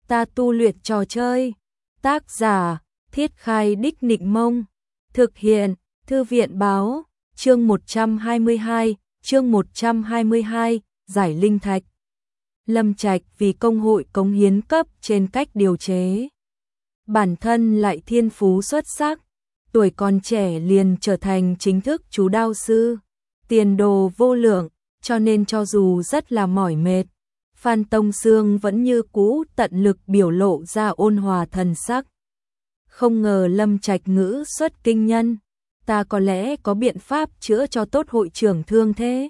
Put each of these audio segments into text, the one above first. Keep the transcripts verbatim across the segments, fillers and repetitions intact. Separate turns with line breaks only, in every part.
Ta tu luyện trò chơi. Tác giả, Thiết Khai Đích Nịnh Mông. Thực hiện, Thư viện báo, chương một trăm hai mươi hai, chương một trăm hai mươi hai, giải linh thạch. Lâm Trạch vì công hội cống hiến cấp trên cách điều chế. Bản thân lại thiên phú xuất sắc, tuổi còn trẻ liền trở thành chính thức chú đao sư, tiền đồ vô lượng, cho nên cho dù rất là mỏi mệt, Phan Tông Sương vẫn như cũ tận lực biểu lộ ra ôn hòa thần sắc. Không ngờ Lâm Trạch ngữ xuất kinh nhân, ta có lẽ có biện pháp chữa cho tốt hội trưởng thương thế.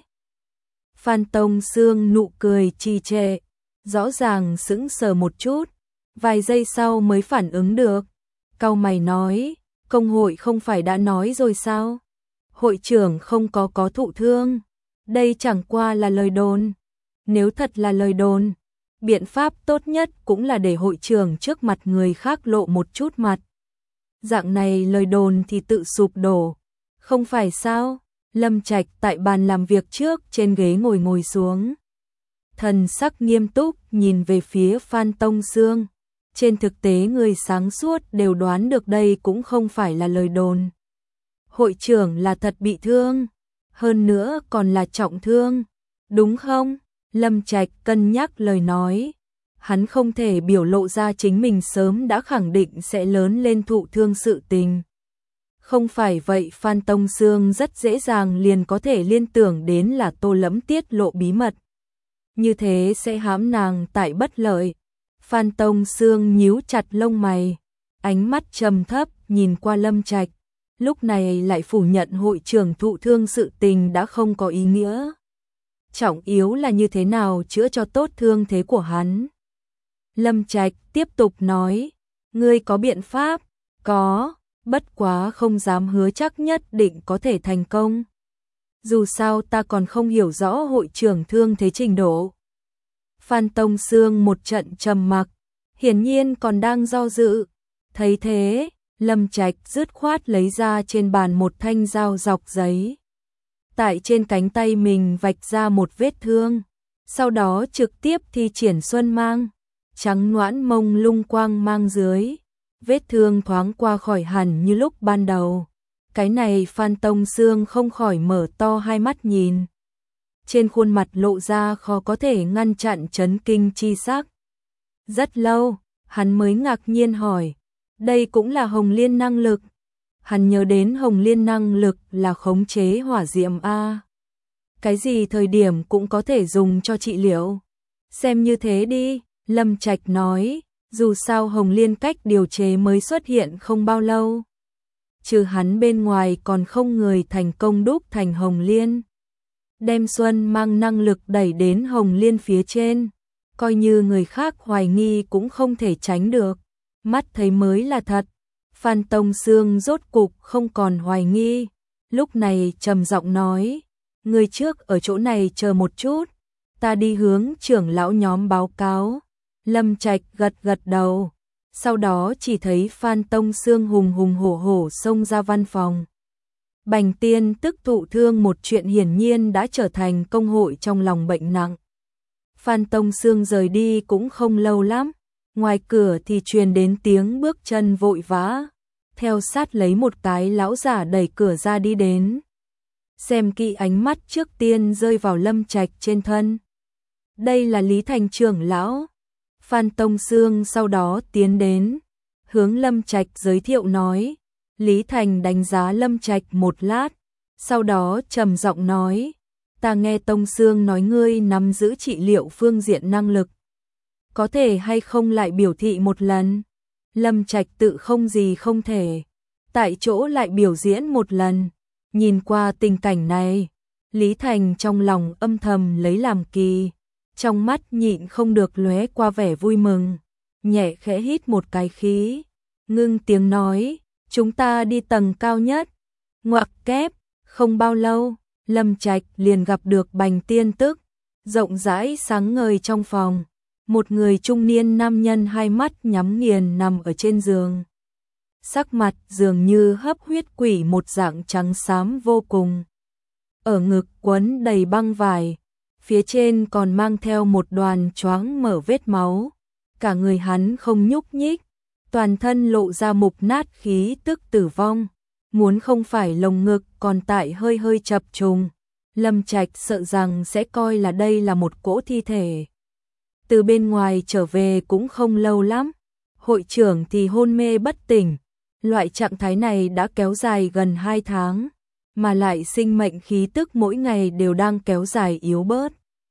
Phan Tông Sương nụ cười trì trệ, rõ ràng sững sờ một chút, vài giây sau mới phản ứng được. Cau mày nói, công hội không phải đã nói rồi sao? Hội trưởng không có có thụ thương, đây chẳng qua là lời đồn. Nếu thật là lời đồn, biện pháp tốt nhất cũng là để hội trưởng trước mặt người khác lộ một chút mặt. Dạng này lời đồn thì tự sụp đổ, không phải sao? Lâm Trạch tại bàn làm việc trước trên ghế ngồi ngồi xuống. Thần sắc nghiêm túc nhìn về phía Phan Tông Sương. Trên thực tế người sáng suốt đều đoán được đây cũng không phải là lời đồn. Hội trưởng là thật bị thương, hơn nữa còn là trọng thương, đúng không? Lâm Trạch cân nhắc lời nói. Hắn không thể biểu lộ ra chính mình sớm đã khẳng định sẽ lớn lên thụ thương sự tình. Không phải vậy Phan Tông Sương rất dễ dàng liền có thể liên tưởng đến là Tô Lẫm tiết lộ bí mật. Như thế sẽ hãm nàng tại bất lợi. Phan Tông Sương nhíu chặt lông mày, ánh mắt trầm thấp nhìn qua Lâm Trạch, lúc này lại phủ nhận hội trưởng thụ thương sự tình đã không có ý nghĩa. Trọng yếu là như thế nào chữa cho tốt thương thế của hắn. Lâm Trạch tiếp tục nói, ngươi có biện pháp? Có, bất quá không dám hứa chắc nhất định có thể thành công. Dù sao ta còn không hiểu rõ hội trưởng thương thế trình độ. Phan Tông Sương một trận trầm mặc, hiển nhiên còn đang do dự. Thấy thế, Lâm Trạch dứt khoát lấy ra trên bàn một thanh dao dọc giấy. Tại trên cánh tay mình vạch ra một vết thương, sau đó trực tiếp thi triển xuân mang, trắng noãn mông lung quang mang dưới. Vết thương thoáng qua khỏi hẳn như lúc ban đầu. Cái này Phan Tông Sương không khỏi mở to hai mắt nhìn. Trên khuôn mặt lộ ra khó có thể ngăn chặn chấn kinh chi sắc. Rất lâu, hắn mới ngạc nhiên hỏi, đây cũng là Hồng Liên năng lực. Hắn nhớ đến Hồng Liên năng lực là khống chế hỏa diệm a. Cái gì thời điểm cũng có thể dùng cho trị liệu. Xem như thế đi, Lâm Trạch nói, dù sao Hồng Liên cách điều chế mới xuất hiện không bao lâu. Trừ hắn bên ngoài còn không người thành công đúc thành Hồng Liên. Đem xuân mang năng lực đẩy đến Hồng Liên phía trên, coi như người khác hoài nghi cũng không thể tránh được. Mắt thấy mới là thật. Phan Tông Sương rốt cục không còn hoài nghi, lúc này trầm giọng nói, người trước ở chỗ này chờ một chút, ta đi hướng trưởng lão nhóm báo cáo. Lâm Trạch gật gật đầu, sau đó chỉ thấy Phan Tông Sương hùng hùng hổ hổ xông ra văn phòng. Bành Tiên tức thụ thương một chuyện hiển nhiên đã trở thành công hội trong lòng bệnh nặng. Phan Tông Sương rời đi cũng không lâu lắm, ngoài cửa thì truyền đến tiếng bước chân vội vã, theo sát lấy một cái lão giả đẩy cửa ra đi đến. Xem kỹ ánh mắt trước tiên rơi vào Lâm Trạch trên thân. Đây là Lý Thành trưởng lão. Phan Tông Sương sau đó tiến đến, hướng Lâm Trạch giới thiệu nói. Lý Thành đánh giá Lâm Trạch một lát, sau đó trầm giọng nói, ta nghe Tông Sương nói ngươi nắm giữ trị liệu phương diện năng lực. Có thể hay không lại biểu thị một lần? Lâm Trạch tự không gì không thể, tại chỗ lại biểu diễn một lần. Nhìn qua tình cảnh này, Lý Thành trong lòng âm thầm lấy làm kỳ, trong mắt nhịn không được lóe qua vẻ vui mừng, nhẹ khẽ hít một cái khí, ngưng tiếng nói, chúng ta đi tầng cao nhất. Ngoặc kép, không bao lâu, Lâm Trạch liền gặp được Bành Tiên tức, rộng rãi sáng ngời trong phòng. Một người trung niên nam nhân hai mắt nhắm nghiền nằm ở trên giường. Sắc mặt dường như hấp huyết quỷ một dạng trắng xám vô cùng. Ở ngực quấn đầy băng vải, phía trên còn mang theo một đoàn choáng mở vết máu. cả người hắn không nhúc nhích, toàn thân lộ ra mục nát khí tức tử vong, muốn không phải lồng ngực còn tại hơi hơi chập trùng. Lâm Trạch sợ rằng sẽ coi là đây là một cỗ thi thể. Từ bên ngoài trở về cũng không lâu lắm, hội trưởng thì hôn mê bất tỉnh, loại trạng thái này đã kéo dài gần hai tháng, mà lại sinh mệnh khí tức mỗi ngày đều đang kéo dài yếu bớt.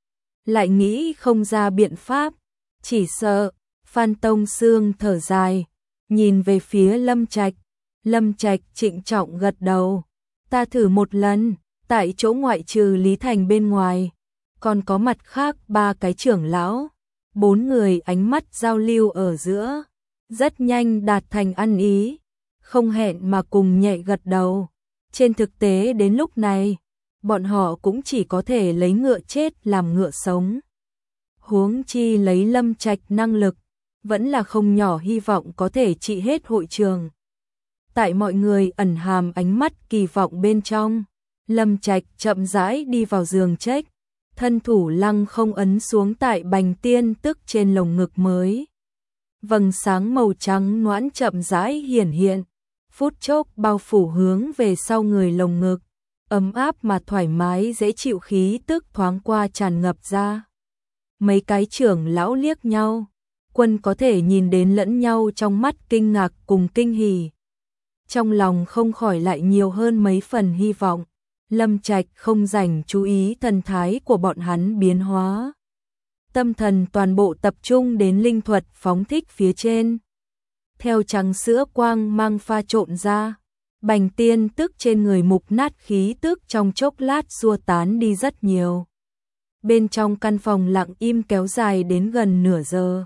Lại nghĩ không ra biện pháp, chỉ sợ. Phan Tông Sương thở dài, nhìn về phía Lâm Trạch. Lâm Trạch trịnh trọng gật đầu. Ta thử một lần, tại chỗ ngoại trừ Lý Thành bên ngoài, còn có mặt khác ba cái trưởng lão. Bốn người ánh mắt giao lưu ở giữa, rất nhanh đạt thành ăn ý, không hẹn mà cùng nhẹ gật đầu. Trên thực tế đến lúc này, bọn họ cũng chỉ có thể lấy ngựa chết làm ngựa sống. Huống chi lấy Lâm Trạch năng lực, vẫn là không nhỏ hy vọng có thể trị hết hội trường. Tại mọi người ẩn hàm ánh mắt kỳ vọng bên trong, Lâm Trạch chậm rãi đi vào giường trách, thân thủ lăng không ấn xuống tại bành tiên tức trên lồng ngực mới. Vầng sáng màu trắng noãn chậm rãi hiển hiện, phút chốc bao phủ hướng về sau người lồng ngực, ấm áp mà thoải mái dễ chịu khí tức thoáng qua tràn ngập ra. Mấy cái trưởng lão liếc nhau, Quân có thể nhìn đến lẫn nhau trong mắt kinh ngạc cùng kinh hỉ. Trong lòng không khỏi lại nhiều hơn mấy phần hy vọng. Lâm Trạch không dành chú ý thần thái của bọn hắn biến hóa. Tâm thần toàn bộ tập trung đến linh thuật phóng thích phía trên. Theo trắng sữa quang mang pha trộn ra, bành tiên tức trên người mục nát khí tức trong chốc lát xua tán đi rất nhiều. Bên trong căn phòng lặng im kéo dài đến gần nửa giờ.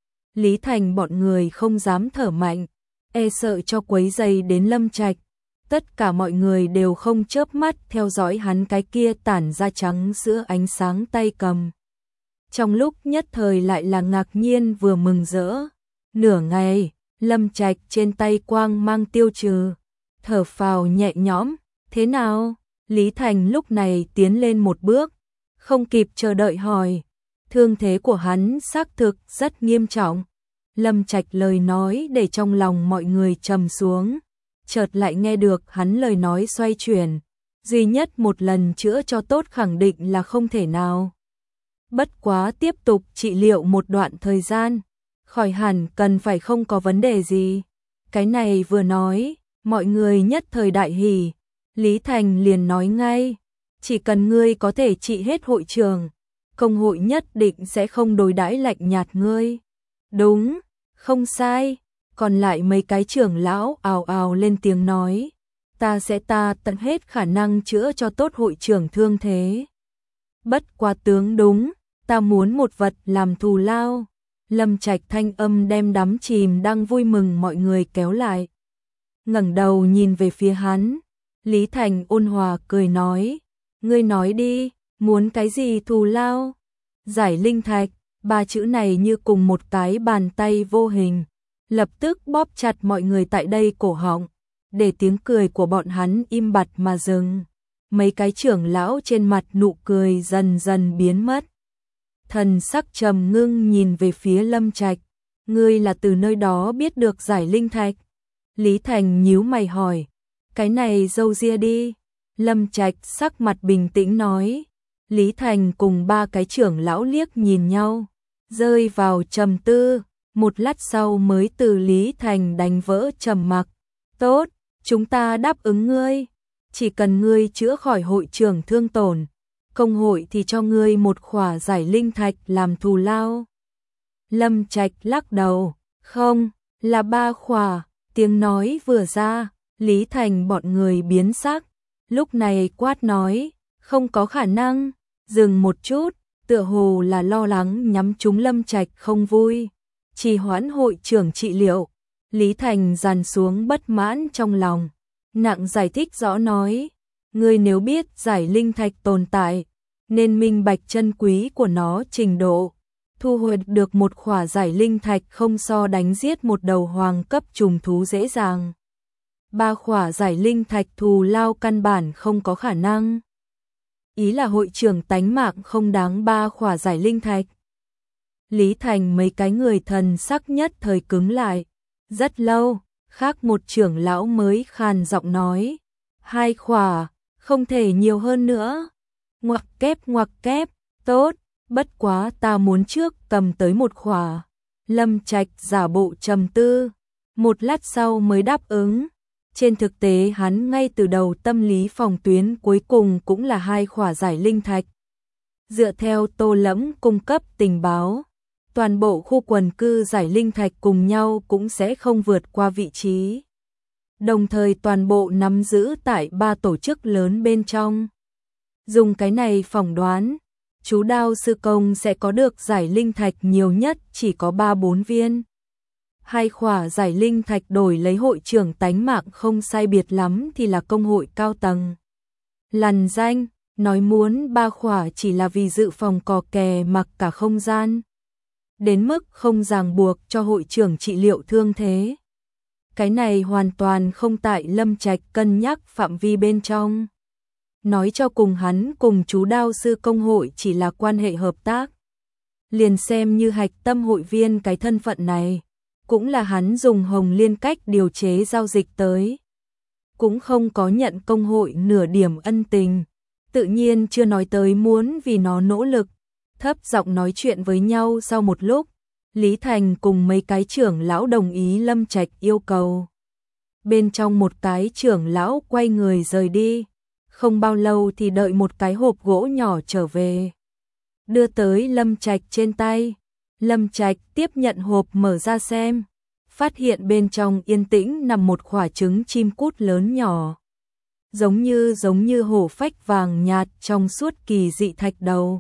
Lý Thành bọn người không dám thở mạnh, e sợ cho quấy rầy đến Lâm Trạch. Tất cả mọi người đều không chớp mắt theo dõi hắn cái kia tản ra trắng sữa ánh sáng tay cầm. Trong lúc nhất thời lại là ngạc nhiên vừa mừng rỡ. Nửa ngày, Lâm Trạch trên tay quang mang tiêu trừ, thở phào nhẹ nhõm. Thế nào? Lý Thành lúc này tiến lên một bước, không kịp chờ đợi hỏi. Thương thế của hắn xác thực rất nghiêm trọng. Lâm Trạch lời nói để trong lòng mọi người trầm xuống. Chợt lại nghe được hắn lời nói xoay chuyển. Duy nhất một lần chữa cho tốt khẳng định là không thể nào. Bất quá tiếp tục trị liệu một đoạn thời gian, khỏi hẳn cần phải không có vấn đề gì. Cái này vừa nói, mọi người nhất thời đại hỉ. Lý Thành liền nói ngay, chỉ cần ngươi có thể trị hết hội trường, công hội nhất định sẽ không đối đãi lạnh nhạt ngươi. Đúng, không sai. Còn lại mấy cái trưởng lão ào ào lên tiếng nói, ta sẽ ta tận hết khả năng chữa cho tốt hội trưởng thương thế. Bất quá tướng đúng, ta muốn một vật làm thù lao. Lâm Trạch thanh âm đem đắm chìm đang vui mừng mọi người kéo lại. Ngẩng đầu nhìn về phía hắn, Lý Thành ôn hòa cười nói, ngươi nói đi, muốn cái gì thù lao? Giải linh thạch, ba chữ này như cùng một cái bàn tay vô hình, lập tức bóp chặt mọi người tại đây cổ họng, để tiếng cười của bọn hắn im bặt mà dừng. Mấy cái trưởng lão trên mặt nụ cười dần dần biến mất. Thần sắc trầm ngưng nhìn về phía Lâm Trạch, ngươi là từ nơi đó biết được giải linh thạch? Lý Thành nhíu mày hỏi, cái này dâu ria đi. Lâm Trạch sắc mặt bình tĩnh nói. Lý Thành cùng ba cái trưởng lão liếc nhìn nhau, rơi vào trầm tư. Một lát sau mới từ Lý Thành đánh vỡ trầm mặc. Tốt, chúng ta đáp ứng ngươi. Chỉ cần ngươi chữa khỏi hội trưởng thương tổn, công hội thì cho ngươi một khỏa giải linh thạch làm thù lao. Lâm Trạch lắc đầu, không, là ba khỏa. Tiếng nói vừa ra, Lý Thành bọn người biến sắc. Lúc này quát nói, không có khả năng. Dừng một chút, tựa hồ là lo lắng nhắm trúng Lâm Trạch không vui. Trì hoãn hội trưởng trị liệu. Lý Thành dàn xuống bất mãn trong lòng, nặng giải thích rõ nói, ngươi nếu biết giải linh thạch tồn tại, nên minh bạch chân quý của nó trình độ. Thu hoạch được một khỏa giải linh thạch không so đánh giết một đầu hoàng cấp trùng thú dễ dàng. Ba khỏa giải linh thạch thù lao căn bản không có khả năng. Ý là hội trưởng tánh mạng không đáng ba khỏa giải linh thạch. Lý Thành mấy cái người thần sắc nhất thời cứng lại. Rất lâu, khác một trưởng lão mới khàn giọng nói. Hai khỏa, không thể nhiều hơn nữa. Ngoặc kép ngoặc kép, tốt, bất quá ta muốn trước cầm tới một khỏa. Lâm Trạch giả bộ trầm tư, một lát sau mới đáp ứng. Trên thực tế hắn ngay từ đầu tâm lý phòng tuyến cuối cùng cũng là hai khỏa giải linh thạch. Dựa theo Tô Lẫm cung cấp tình báo, toàn bộ khu quần cư giải linh thạch cùng nhau cũng sẽ không vượt qua vị trí. Đồng thời toàn bộ nắm giữ tại ba tổ chức lớn bên trong. Dùng cái này phỏng đoán, chú Đao sư công sẽ có được giải linh thạch nhiều nhất chỉ có ba bốn viên. Hai khỏa giải linh thạch đổi lấy hội trưởng tánh mạng không sai biệt lắm thì là công hội cao tầng. Lằn danh, nói muốn ba khỏa chỉ là vì dự phòng cò kè mặc cả không gian. Đến mức không ràng buộc cho hội trưởng trị liệu thương thế. Cái này hoàn toàn không tại Lâm Trạch cân nhắc phạm vi bên trong. Nói cho cùng hắn cùng chú Đao sư công hội chỉ là quan hệ hợp tác. Liền xem như hạch tâm hội viên cái thân phận này, cũng là hắn dùng Hồng Liên cách điều chế giao dịch tới. Cũng không có nhận công hội nửa điểm ân tình, tự nhiên chưa nói tới muốn vì nó nỗ lực. Thấp giọng nói chuyện với nhau sau một lúc, Lý Thành cùng mấy cái trưởng lão đồng ý Lâm Trạch yêu cầu. Bên trong một cái trưởng lão quay người rời đi, không bao lâu thì đợi một cái hộp gỗ nhỏ trở về. Đưa tới Lâm Trạch trên tay, Lâm Trạch tiếp nhận hộp mở ra xem, phát hiện bên trong yên tĩnh nằm một quả trứng chim cút lớn nhỏ. Giống như giống như hổ phách vàng nhạt trong suốt kỳ dị thạch đầu.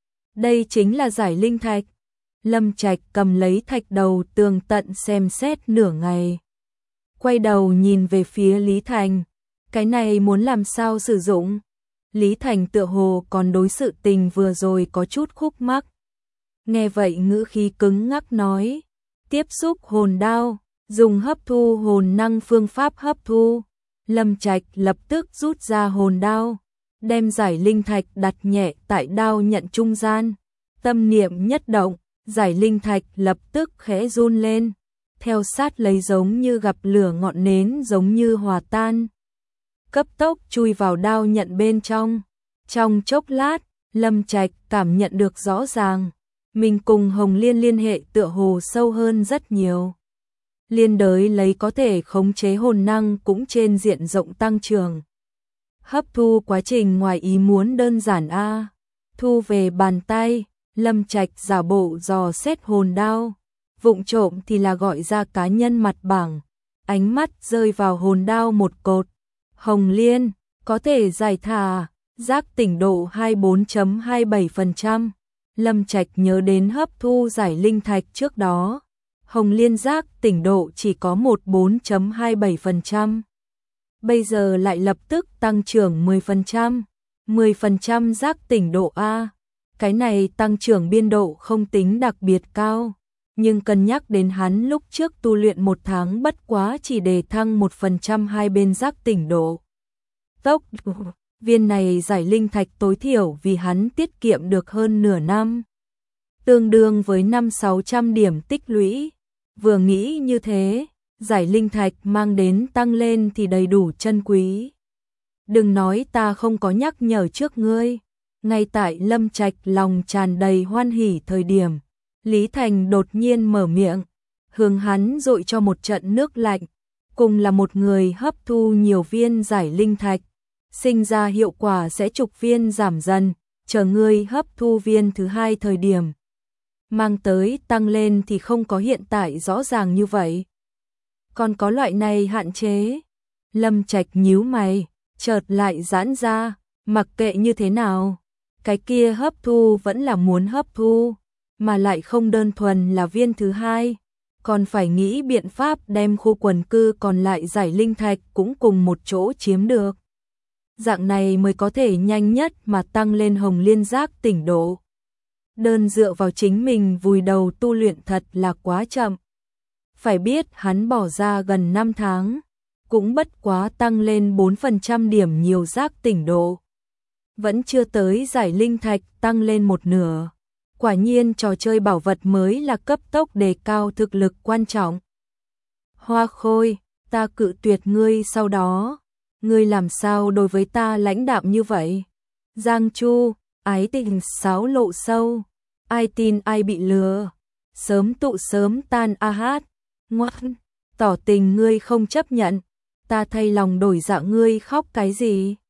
Đây chính là giải linh thạch. Lâm Trạch cầm lấy thạch đầu tường tận xem xét nửa ngày. Quay đầu nhìn về phía Lý Thành. Cái này muốn làm sao sử dụng? Lý Thành tựa hồ còn đối sự tình vừa rồi có chút khúc mắc. Nghe vậy ngữ khí cứng ngắc nói. Tiếp xúc hồn đao, dùng hấp thu hồn năng phương pháp hấp thu. Lâm Trạch lập tức rút ra hồn đao, đem giải linh thạch đặt nhẹ tại đao nhận trung gian. Tâm niệm nhất động, giải linh thạch lập tức khẽ run lên, theo sát lấy giống như gặp lửa ngọn nến giống như hòa tan. Cấp tốc chui vào đao nhận bên trong. Trong chốc lát, Lâm Trạch cảm nhận được rõ ràng, mình cùng Hồng Liên liên hệ tựa hồ sâu hơn rất nhiều. Liên đới lấy có thể khống chế hồn năng cũng trên diện rộng tăng trưởng. Hấp thu quá trình ngoài ý muốn đơn giản a. Thu về bàn tay, Lâm Trạch giả bộ dò xét hồn đao, vụng trộm thì là gọi ra cá nhân mặt bảng, ánh mắt rơi vào hồn đao một cột. Hồng Liên, có thể giải thả, giác tỉnh độ hai mươi bốn phẩy hai mươi bảy phần trăm. Lâm Trạch nhớ đến hấp thu giải linh thạch trước đó. Hồng Liên giác tỉnh độ chỉ có mười bốn phẩy hai mươi bảy phần trăm. Bây giờ lại lập tức tăng trưởng mười phần trăm. mười phần trăm giác tỉnh độ A. Cái này tăng trưởng biên độ không tính đặc biệt cao. Nhưng cân nhắc đến hắn lúc trước tu luyện một tháng bất quá chỉ để thăng một phần trăm hai bên giác tỉnh độ. Tốc viên này giải linh thạch tối thiểu vì hắn tiết kiệm được hơn nửa năm. Tương đương với năm sáu trăm điểm tích lũy. Vừa nghĩ như thế, giải linh thạch mang đến tăng lên thì đầy đủ chân quý. Đừng nói ta không có nhắc nhở trước ngươi. Ngay tại Lâm Trạch lòng tràn đầy hoan hỉ thời điểm, Lý Thành đột nhiên mở miệng, hướng hắn dội cho một trận nước lạnh, cùng là một người hấp thu nhiều viên giải linh thạch, sinh ra hiệu quả sẽ chục viên giảm dần, chờ ngươi hấp thu viên thứ hai thời điểm. Mang tới tăng lên thì không có hiện tại rõ ràng như vậy. Còn có loại này hạn chế. Lâm Trạch nhíu mày, chợt lại giãn ra, mặc kệ như thế nào. Cái kia hấp thu vẫn là muốn hấp thu, mà lại không đơn thuần là viên thứ hai. Còn phải nghĩ biện pháp đem khu quần cư còn lại giải linh thạch cũng cùng một chỗ chiếm được. Dạng này mới có thể nhanh nhất mà tăng lên Hồng Liên giác tỉnh độ. Đơn dựa vào chính mình vùi đầu tu luyện thật là quá chậm. Phải biết hắn bỏ ra gần năm tháng, cũng bất quá tăng lên bốn phần trăm điểm nhiều giác tỉnh độ. Vẫn chưa tới giải linh thạch tăng lên một nửa. Quả nhiên trò chơi bảo vật mới là cấp tốc đề cao thực lực quan trọng. Hoa Khôi, ta cự tuyệt ngươi sau đó. Ngươi làm sao đối với ta lãnh đạm như vậy? Giang Chu, ái tình sáo lộ sâu. Ai tin ai bị lừa. Sớm tụ sớm tan a hát. Ngoan, tỏ tình ngươi không chấp nhận. Ta thay lòng đổi dạ ngươi khóc cái gì?